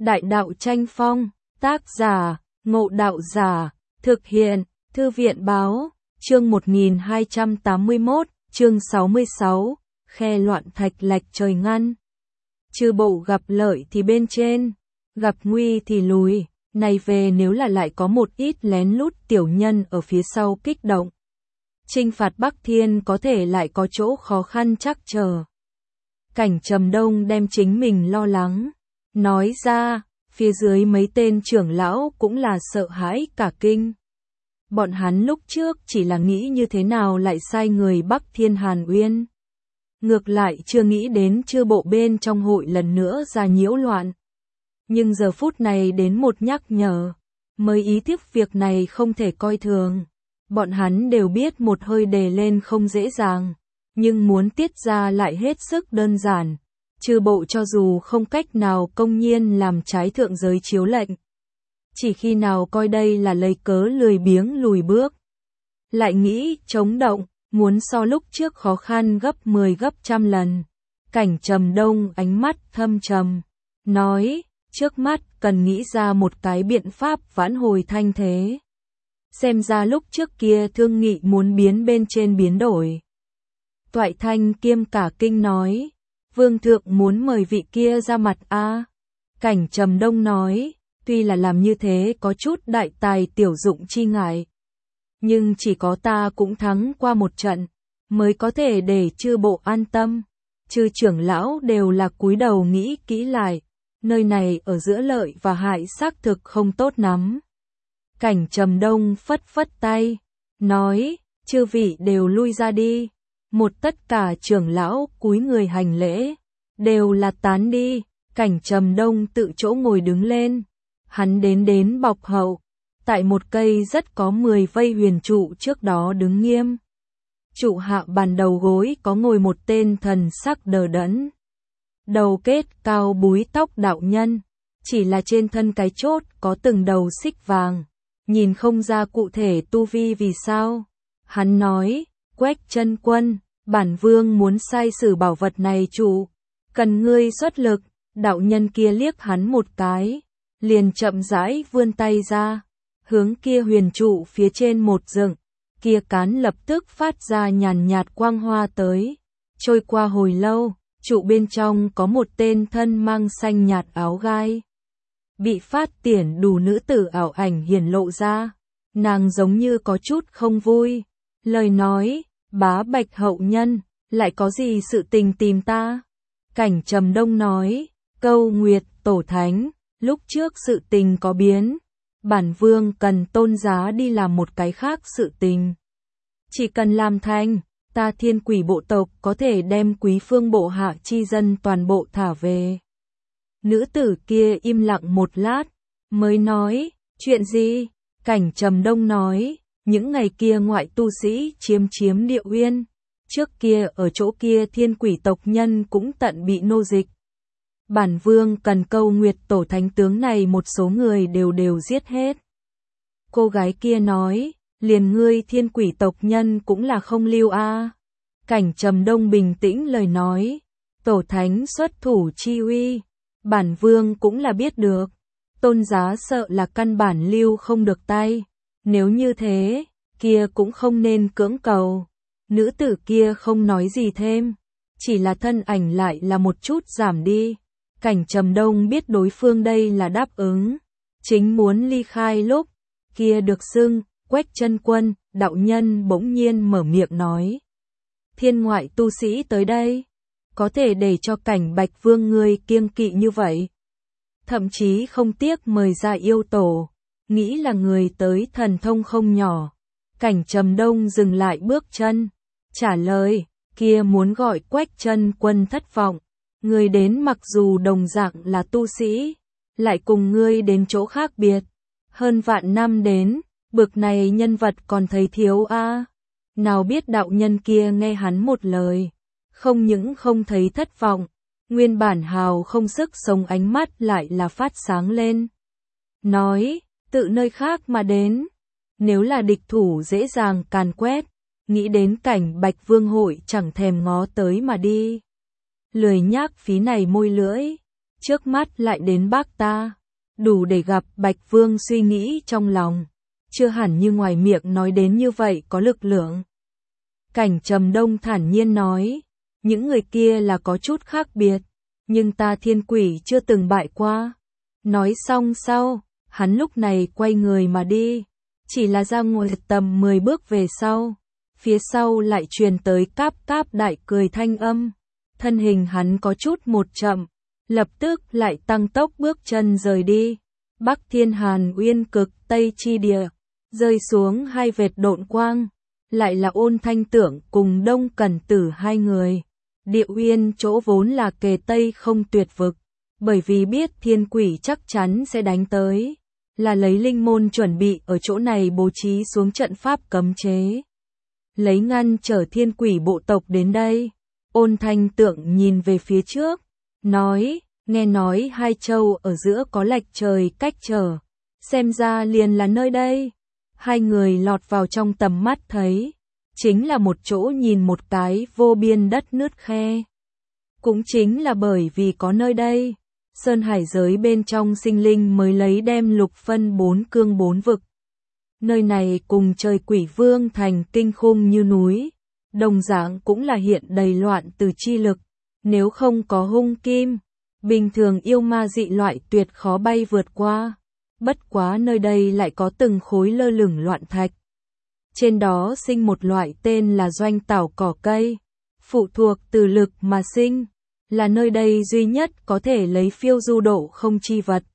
Đại đạo tranh phong, tác giả, Ngộ Đạo Giả, thực hiện, Thư viện báo, chương 1281, chương 66, khe loạn thạch lạch trời ngăn. Chư bộ gặp lợi thì bên trên, gặp nguy thì lùi, này về nếu là lại có một ít lén lút tiểu nhân ở phía sau kích động. Chinh phạt Bắc Thiên có thể lại có chỗ khó khăn chắc chờ. Cảnh Trầm Đông đem chính mình lo lắng, nói ra, phía dưới mấy tên trưởng lão cũng là sợ hãi cả kinh. Bọn hắn lúc trước chỉ là nghĩ như thế nào lại sai người Bắc Thiên Hàn Uyên. Ngược lại chưa nghĩ đến chư bộ bên trong hội lần nữa ra nhiễu loạn. Nhưng giờ phút này đến một nhắc nhở, mới ý thức việc này không thể coi thường. Bọn hắn đều biết một hơi đề lên không dễ dàng, nhưng muốn tiết ra lại hết sức đơn giản. Chư bộ cho dù không cách nào công nhiên làm trái thượng giới chiếu lệnh, chỉ khi nào coi đây là lấy cớ lười biếng lùi bước, lại nghĩ chống động, muốn so lúc trước khó khăn gấp 10 gấp trăm lần. Cảnh Trầm Đông ánh mắt thâm trầm, nói, trước mắt cần nghĩ ra một cái biện pháp vãn hồi thanh thế. Xem ra lúc trước kia thương nghị muốn biến bên trên biến đổi. Toại Thanh kiêm cả kinh nói, Vương thượng muốn mời vị kia ra mặt a. Cảnh Trầm Đông nói, tuy là làm như thế có chút đại tài tiểu dụng chi ngại, nhưng chỉ có ta cũng thắng qua một trận, mới có thể để chư bộ an tâm. Chư trưởng lão đều là cúi đầu nghĩ kỹ lại, nơi này ở giữa lợi và hại xác thực không tốt lắm. Cảnh Trầm Đông phất phất tay, nói, chư vị đều lui ra đi. Một tất cả trưởng lão cúi người hành lễ, đều là tán đi. Cảnh Trầm Đông tự chỗ ngồi đứng lên, hắn đến bọc hậu, tại một cây rất có 10 vây huyền trụ trước đó đứng nghiêm. Trụ hạ bàn đầu gối có ngồi một tên thần sắc đờ đẫn, đầu kết cao búi tóc đạo nhân, chỉ là trên thân cái chốt có từng đầu xích vàng, nhìn không ra cụ thể tu vi vì sao. Hắn nói, Quách chân quân, bản vương muốn sai sử bảo vật này chủ, cần ngươi xuất lực. Đạo nhân kia liếc hắn một cái, liền chậm rãi vươn tay ra, hướng kia huyền trụ phía trên một dựng, kia cán lập tức phát ra nhàn nhạt quang hoa tới. Trôi qua hồi lâu, trụ bên trong có một tên thân mang xanh nhạt áo gai, bị phát tiển đủ nữ tử ảo ảnh hiển lộ ra. Nàng giống như có chút không vui, lời nói, bá Bạch hậu nhân, lại có gì sự tình tìm ta? Cảnh Trầm Đông nói, Câu Nguyệt tổ thánh, lúc trước sự tình có biến, bản vương cần tôn giá đi làm một cái khác sự tình. Chỉ cần làm thành, ta Thiên Quỷ bộ tộc có thể đem Quý Phương bộ hạ chi dân toàn bộ thả về. Nữ tử kia im lặng một lát, mới nói, chuyện gì? Cảnh Trầm Đông nói, những ngày kia ngoại tu sĩ chiếm Địa Uyên, trước kia ở chỗ kia Thiên Quỷ tộc nhân cũng tận bị nô dịch. Bản vương cần Câu Nguyệt tổ thánh tướng này một số người đều giết hết. Cô gái kia nói, liền ngươi Thiên Quỷ tộc nhân cũng là không lưu a. Cảnh Trầm Đông bình tĩnh lời nói, tổ thánh xuất thủ chi uy, bản vương cũng là biết được. Tôn giá sợ là căn bản lưu không được tay, nếu như thế, kia cũng không nên cưỡng cầu. Nữ tử kia không nói gì thêm, chỉ là thân ảnh lại là một chút giảm đi. Cảnh Trầm Đông biết đối phương đây là đáp ứng, chính muốn ly khai lúc, kia được xưng, Quách chân quân, đạo nhân bỗng nhiên mở miệng nói. Thiên ngoại tu sĩ tới đây, có thể để cho Cảnh Bạch Vương ngươi kiêng kỵ như vậy. Thậm chí không tiếc mời ra yêu tổ, nghĩ là người tới thần thông không nhỏ. Cảnh Trầm Đông dừng lại bước chân, trả lời, kia muốn gọi Quách chân quân thất vọng. Ngươi đến mặc dù đồng dạng là tu sĩ, lại cùng ngươi đến chỗ khác biệt. Hơn vạn năm đến, bực này nhân vật còn thấy thiếu a. Nào biết đạo nhân kia nghe hắn một lời, không những không thấy thất vọng, nguyên bản hào không sức sống ánh mắt lại là phát sáng lên. Nói, tự nơi khác mà đến, nếu là địch thủ dễ dàng càn quét, nghĩ đến Cảnh Bạch Vương hội chẳng thèm ngó tới mà đi. Lười nhác phí này môi lưỡi, trước mắt lại đến Bắc ta, đủ để gặp Bạch Vương suy nghĩ trong lòng, chưa hẳn như ngoài miệng nói đến như vậy có lực lượng. Cảnh Trầm Đông thản nhiên nói, những người kia là có chút khác biệt, nhưng ta thiên quỷ chưa từng bại qua. Nói xong sau, hắn lúc này quay người mà đi, chỉ là ra ngồi tầm 10 bước về sau, phía sau lại truyền tới cáp cáp đại cười thanh âm, thân hình hắn có chút một chậm, lập tức lại tăng tốc bước chân rời đi. Bắc Thiên Hàn Uyên cực Tây chi địa, rơi xuống hai vệt độn quang, lại là Ôn Thanh Tưởng cùng Đông Cẩn Tử hai người. Địa Uyên chỗ vốn là kề Tây không tuyệt vực, bởi vì biết thiên quỷ chắc chắn sẽ đánh tới, là lấy linh môn chuẩn bị ở chỗ này bố trí xuống trận pháp cấm chế, lấy ngăn trở thiên quỷ bộ tộc đến đây. Ôn Thanh Tưởng nhìn về phía trước, nói, nghe nói hai châu ở giữa có lệch trời cách trở, xem ra liền là nơi đây. Hai người lọt vào trong tầm mắt thấy, chính là một chỗ nhìn một cái vô biên đất nứt khe. Cũng chính là bởi vì có nơi đây, sơn hải giới bên trong sinh linh mới lấy đem lục phân 4 cương 4 vực. Nơi này cùng trời Quỷ Vương thành kinh khủng như núi, đồng dạng cũng là hiện đầy loạn từ chi lực, nếu không có hung kim, bình thường yêu ma dị loại tuyệt khó bay vượt qua. Bất quá nơi đây lại có từng khối lơ lửng loạn thạch. Trên đó sinh một loại tên là doanh tảo cỏ cây, phụ thuộc từ lực mà sinh, là nơi đây duy nhất có thể lấy phiêu du độ không chi vật.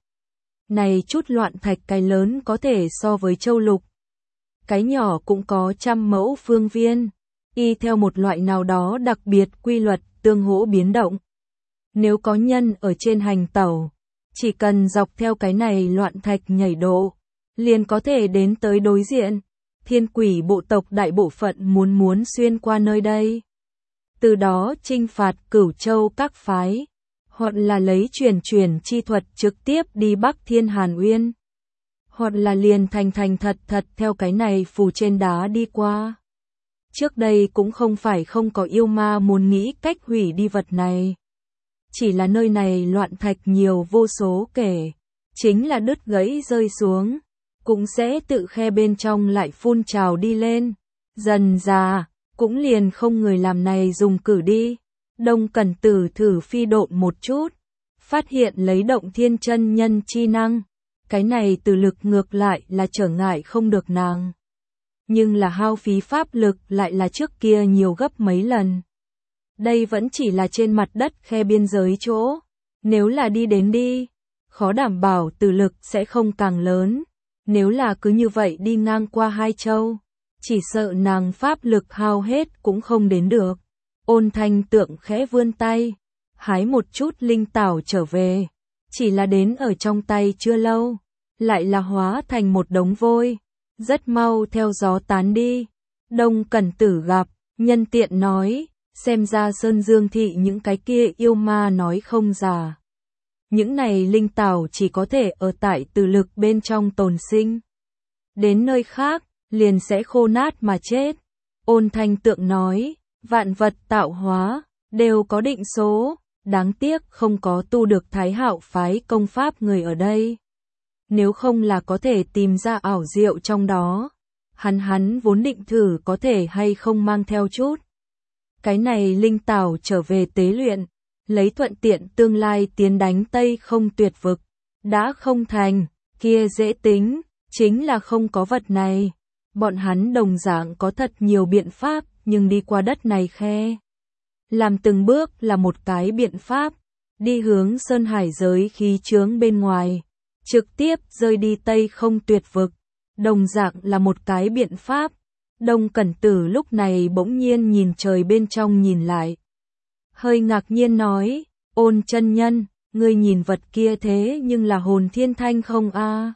Này chút loạn thạch cái lớn có thể so với châu lục, cái nhỏ cũng có trăm mẫu phương viên, y theo một loại nào đó đặc biệt quy luật tương hỗ biến động. Nếu có nhân ở trên hành tẩu, chỉ cần dọc theo cái này loạn thạch nhảy độ, liền có thể đến tới đối diện. Thiên quỷ bộ tộc đại bộ phận muốn xuyên qua nơi đây, từ đó chinh phạt Cửu Châu các phái, hoặc là lấy truyền chi thuật trực tiếp đi Bắc Thiên Hàn Uyên, hoặc là liền thành thật theo cái này phù trên đá đi qua. Trước đây cũng không phải không có yêu ma muốn nghĩ cách hủy đi vật này, chỉ là nơi này loạn thạch nhiều vô số kể, chính là đứt gãy rơi xuống, cũng sẽ tự khe bên trong lại phun trào đi lên, dần dà, cũng liền không người làm này dùng cử đi. Đông Cẩn Tử thử phi độn một chút, phát hiện lấy Động Thiên chân nhân chi năng, cái này từ lực ngược lại là trở ngại không được nàng, nhưng là hao phí pháp lực lại là trước kia nhiều gấp mấy lần. Đây vẫn chỉ là trên mặt đất khe biên giới chỗ, nếu là đi đến đi, khó đảm bảo từ lực sẽ không càng lớn. Nếu là cứ như vậy đi ngang qua hai châu, chỉ sợ nàng pháp lực hao hết cũng không đến được. Ôn Thanh Tượng khẽ vươn tay, hái một chút linh tảo trở về, chỉ là đến ở trong tay chưa lâu, lại là hóa thành một đống vôi, rất mau theo gió tán đi. Đông Cẩn Tử gặp, nhân tiện nói, xem ra Sơn Dương thị những cái kia yêu ma nói không giả. Những này linh tảo chỉ có thể ở tại từ lực bên trong tồn sinh. Đến nơi khác, liền sẽ khô nát mà chết. Ôn Thanh Tượng nói, vạn vật tạo hóa, đều có định số, đáng tiếc không có tu được Thái Hạo phái công pháp người ở đây. Nếu không là có thể tìm ra ảo diệu trong đó, hắn vốn định thử có thể hay không mang theo chút. Cái này linh tảo trở về tế luyện, lấy thuận tiện tương lai tiến đánh Tây không tuyệt vực, đã không thành, kia dễ tính, chính là không có vật này. Bọn hắn đồng dạng có thật nhiều biện pháp, nhưng đi qua đất này khe. Làm từng bước là một cái biện pháp, đi hướng sơn hải giới khí chướng bên ngoài, trực tiếp rơi đi Tây không tuyệt vực, đồng dạng là một cái biện pháp. Đông Cẩn Tử lúc này bỗng nhiên nhìn trời bên trong nhìn lại, hơi ngạc nhiên nói, Ôn chân nhân, ngươi nhìn vật kia thế nhưng là hồn thiên thanh không a?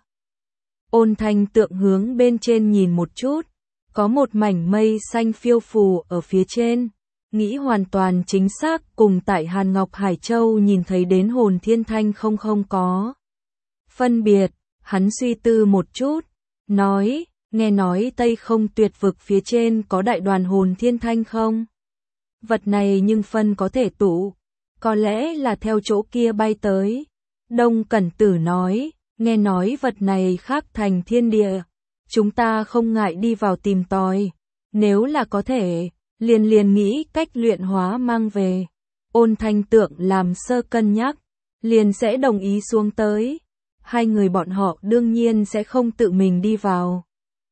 Ôn Thanh Tượng hướng bên trên nhìn một chút, có một mảnh mây xanh phiêu phù ở phía trên, nghĩ hoàn toàn chính xác cùng tại Hàn Ngọc Hải Châu nhìn thấy đến hồn thiên thanh không có phân biệt. Hắn suy tư một chút, nói, nghe nói Tây không tuyệt vực phía trên có đại đoàn hồn thiên thanh không? Vật này nhưng phân có thể tụ, có lẽ là theo chỗ kia bay tới. Đông Cẩn Tử nói, nghe nói vật này khác thành thiên địa, chúng ta không ngại đi vào tìm tòi, nếu là có thể, liền nghĩ cách luyện hóa mang về. Ôn Thanh Tượng làm sơ cân nhắc, liền sẽ đồng ý xuống tới. Hai người bọn họ đương nhiên sẽ không tự mình đi vào.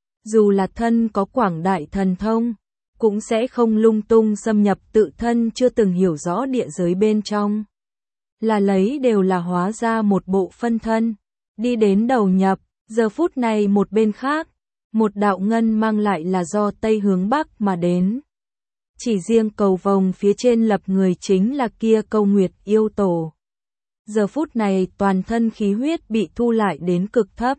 Dù là thân có quảng đại thần thông, cũng sẽ không lung tung xâm nhập tự thân chưa từng hiểu rõ địa giới bên trong. Là lấy đều là hóa ra một bộ phân thân, đi đến đầu nhập, giờ phút này một bên khác, một đạo ngân mang lại là do Tây hướng Bắc mà đến. Chỉ riêng cầu vồng phía trên lập người chính là kia Câu Nguyệt yêu tổ. Giờ phút này toàn thân khí huyết bị thu lại đến cực thấp.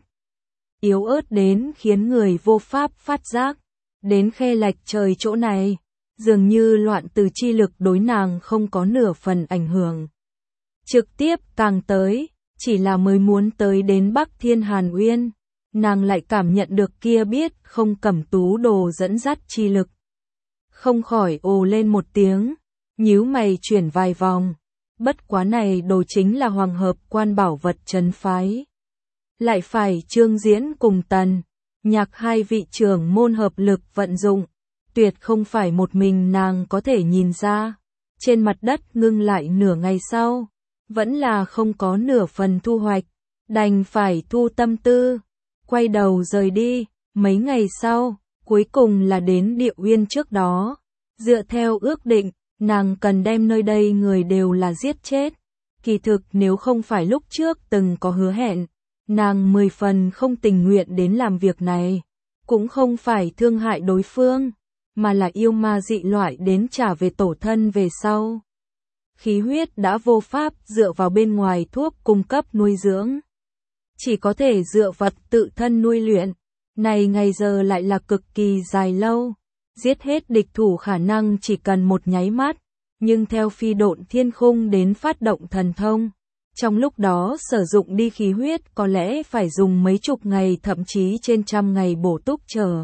Yếu ớt đến khiến người vô pháp phát giác. Đến khe lạch trời chỗ này, dường như loạn từ chi lực đối nàng không có nửa phần ảnh hưởng. Trực tiếp càng tới, chỉ là mới muốn tới đến Bắc Thiên Hàn Uyên, nàng lại cảm nhận được kia biết không Cẩm Tú đồ dẫn dắt chi lực. Không khỏi ồ lên một tiếng, nhíu mày chuyển vài vòng. Bất quá này đồ chính là Hoàng Hợp Quan bảo vật trấn phái. Lại phải Trương Diễn cùng Tần Nhạc hai vị trưởng môn hợp lực vận dụng, tuyệt không phải một mình nàng có thể nhìn ra. Trên mặt đất ngưng lại nửa ngày sau, vẫn là không có nửa phần thu hoạch, đành phải thu tâm tư, quay đầu rời đi. Mấy ngày sau, cuối cùng là đến Địa Uyên trước đó, dựa theo ước định, nàng cần đem nơi đây người đều là giết chết. Kỳ thực nếu không phải lúc trước từng có hứa hẹn, nàng 10 phần không tình nguyện đến làm việc này, cũng không phải thương hại đối phương, mà là yêu ma dị loại đến trả về tổ thân về sau. Khí huyết đã vô pháp dựa vào bên ngoài thuốc cung cấp nuôi dưỡng, chỉ có thể dựa vật tự thân nuôi luyện, này ngày giờ lại là cực kỳ dài lâu. Giết hết địch thủ khả năng chỉ cần một nháy mắt, nhưng theo phi độn thiên khung đến phát động thần thông, trong lúc đó sử dụng đi khí huyết có lẽ phải dùng mấy chục ngày thậm chí trên trăm ngày bổ túc trở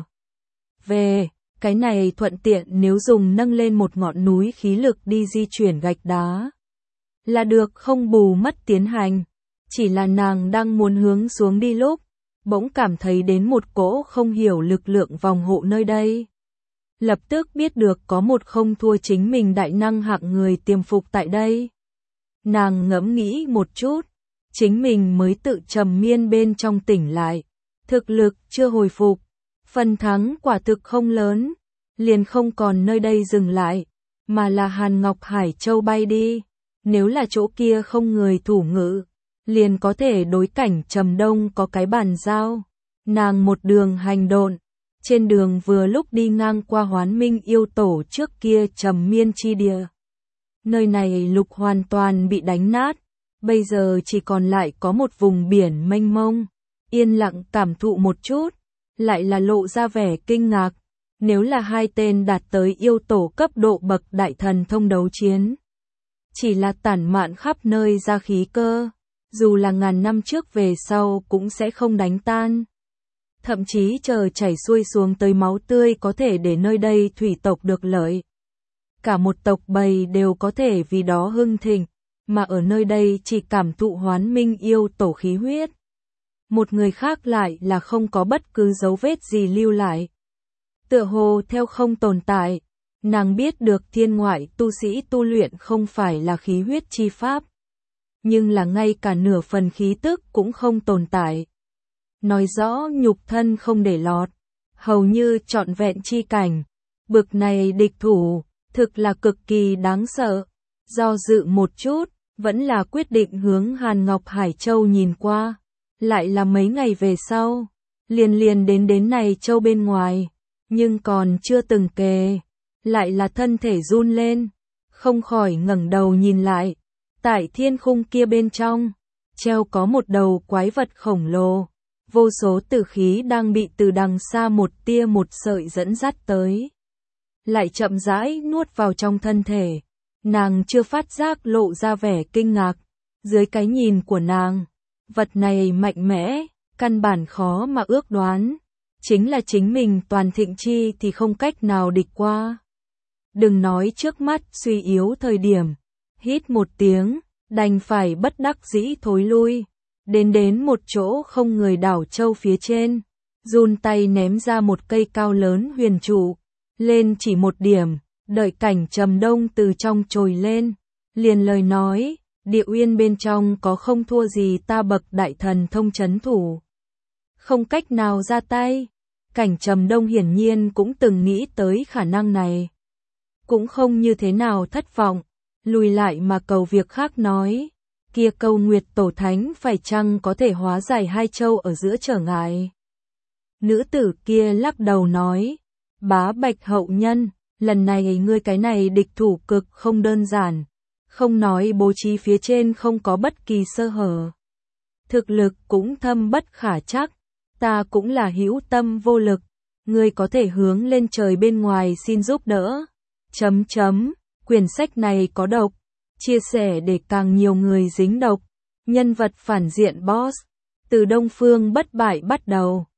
về. Cái này thuận tiện nếu dùng nâng lên một ngọn núi khí lực đi di chuyển gạch đá là được, không bù mất tiến hành. Chỉ là nàng đang muốn hướng xuống đi lúc, bỗng cảm thấy đến một cỗ không hiểu lực lượng vòng hộ nơi đây. Lập tức biết được có một không thua chính mình đại năng hạng người tiềm phục tại đây. Nàng ngẫm nghĩ một chút, chính mình mới tự trầm miên bên trong tỉnh lại, thực lực chưa hồi phục, phần thắng quả thực không lớn, liền không còn nơi đây dừng lại, mà là Hàn Ngọc Hải Châu bay đi. Nếu là chỗ kia không người thủ ngự, liền có thể đối cảnh Trầm Đông có cái bàn giao. Nàng một đường hành độn, trên đường vừa lúc đi ngang qua Hoán Minh yêu tổ trước kia trầm miên chi địa. Nơi này lục hoàn toàn bị đánh nát, bây giờ chỉ còn lại có một vùng biển mênh mông. Yên lặng cảm thụ một chút, lại là lộ ra vẻ kinh ngạc. Nếu là hai tên đạt tới yêu tổ cấp độ bậc đại thần thông đấu chiến, chỉ là tản mạn khắp nơi ra khí cơ, dù là ngàn năm trước về sau cũng sẽ không đánh tan. Thậm chí chờ chảy xuôi xuống tới máu tươi có thể để nơi đây thủy tộc được lợi. Cả một tộc bầy đều có thể vì đó hưng thịnh, mà ở nơi đây chỉ cảm thụ Hoán Minh yêu tổ khí huyết. Một người khác lại là không có bất cứ dấu vết gì lưu lại. Tựa hồ theo không tồn tại, nàng biết được thiên ngoại tu sĩ tu luyện không phải là khí huyết chi pháp, nhưng là ngay cả nửa phần khí tức cũng không tồn tại. Nói rõ nhục thân không để lọt, hầu như trọn vẹn chi cảnh, bực này địch thủ, thực là cực kỳ đáng sợ. Do dự một chút, vẫn là quyết định hướng Hàn Ngọc Hải Châu nhìn qua. Lại là mấy ngày về sau, liền đến này châu bên ngoài, nhưng còn chưa từng kề, lại là thân thể run lên, không khỏi ngẩng đầu nhìn lại. Tại thiên khung kia bên trong, treo có một đầu quái vật khổng lồ, vô số tử khí đang bị từ đằng xa một tia một sợi dẫn dắt tới, lại chậm rãi nuốt vào trong thân thể. Nàng chưa phát giác lộ ra vẻ kinh ngạc, dưới cái nhìn của nàng, vật này mạnh mẽ, căn bản khó mà ước đoán, chính là chính mình toàn thịnh chi thì không cách nào địch qua. Đừng nói trước mắt suy yếu thời điểm, hít một tiếng, đành phải bất đắc dĩ thối lui, đến một chỗ không người đảo châu phía trên, run tay ném ra một cây cao lớn huyền trụ, lên chỉ một điểm, đợi Cảnh Trầm Đông từ trong trồi lên, liền lời nói, Địa Uyên bên trong có không thua gì ta bậc đại thần thông trấn thủ, không cách nào ra tay. Cảnh Trầm Đông hiển nhiên cũng từng nghĩ tới khả năng này, cũng không như thế nào thất vọng, lùi lại mà cầu việc khác nói, kia câu Nguyệt Tổ Thánh phải chăng có thể hóa giải hai châu ở giữa trở ngại. Nữ tử kia lắc đầu nói, Bá Bạch hậu nhân, lần này ngươi cái này địch thủ cực không đơn giản, không nói bố trí phía trên không có bất kỳ sơ hở, thực lực cũng thâm bất khả trắc, ta cũng là hữu tâm vô lực, ngươi có thể hướng lên trời bên ngoài xin giúp đỡ. Quyển sách này có độc, chia sẻ để càng nhiều người dính độc, nhân vật phản diện boss, từ Đông Phương Bất Bại bắt đầu.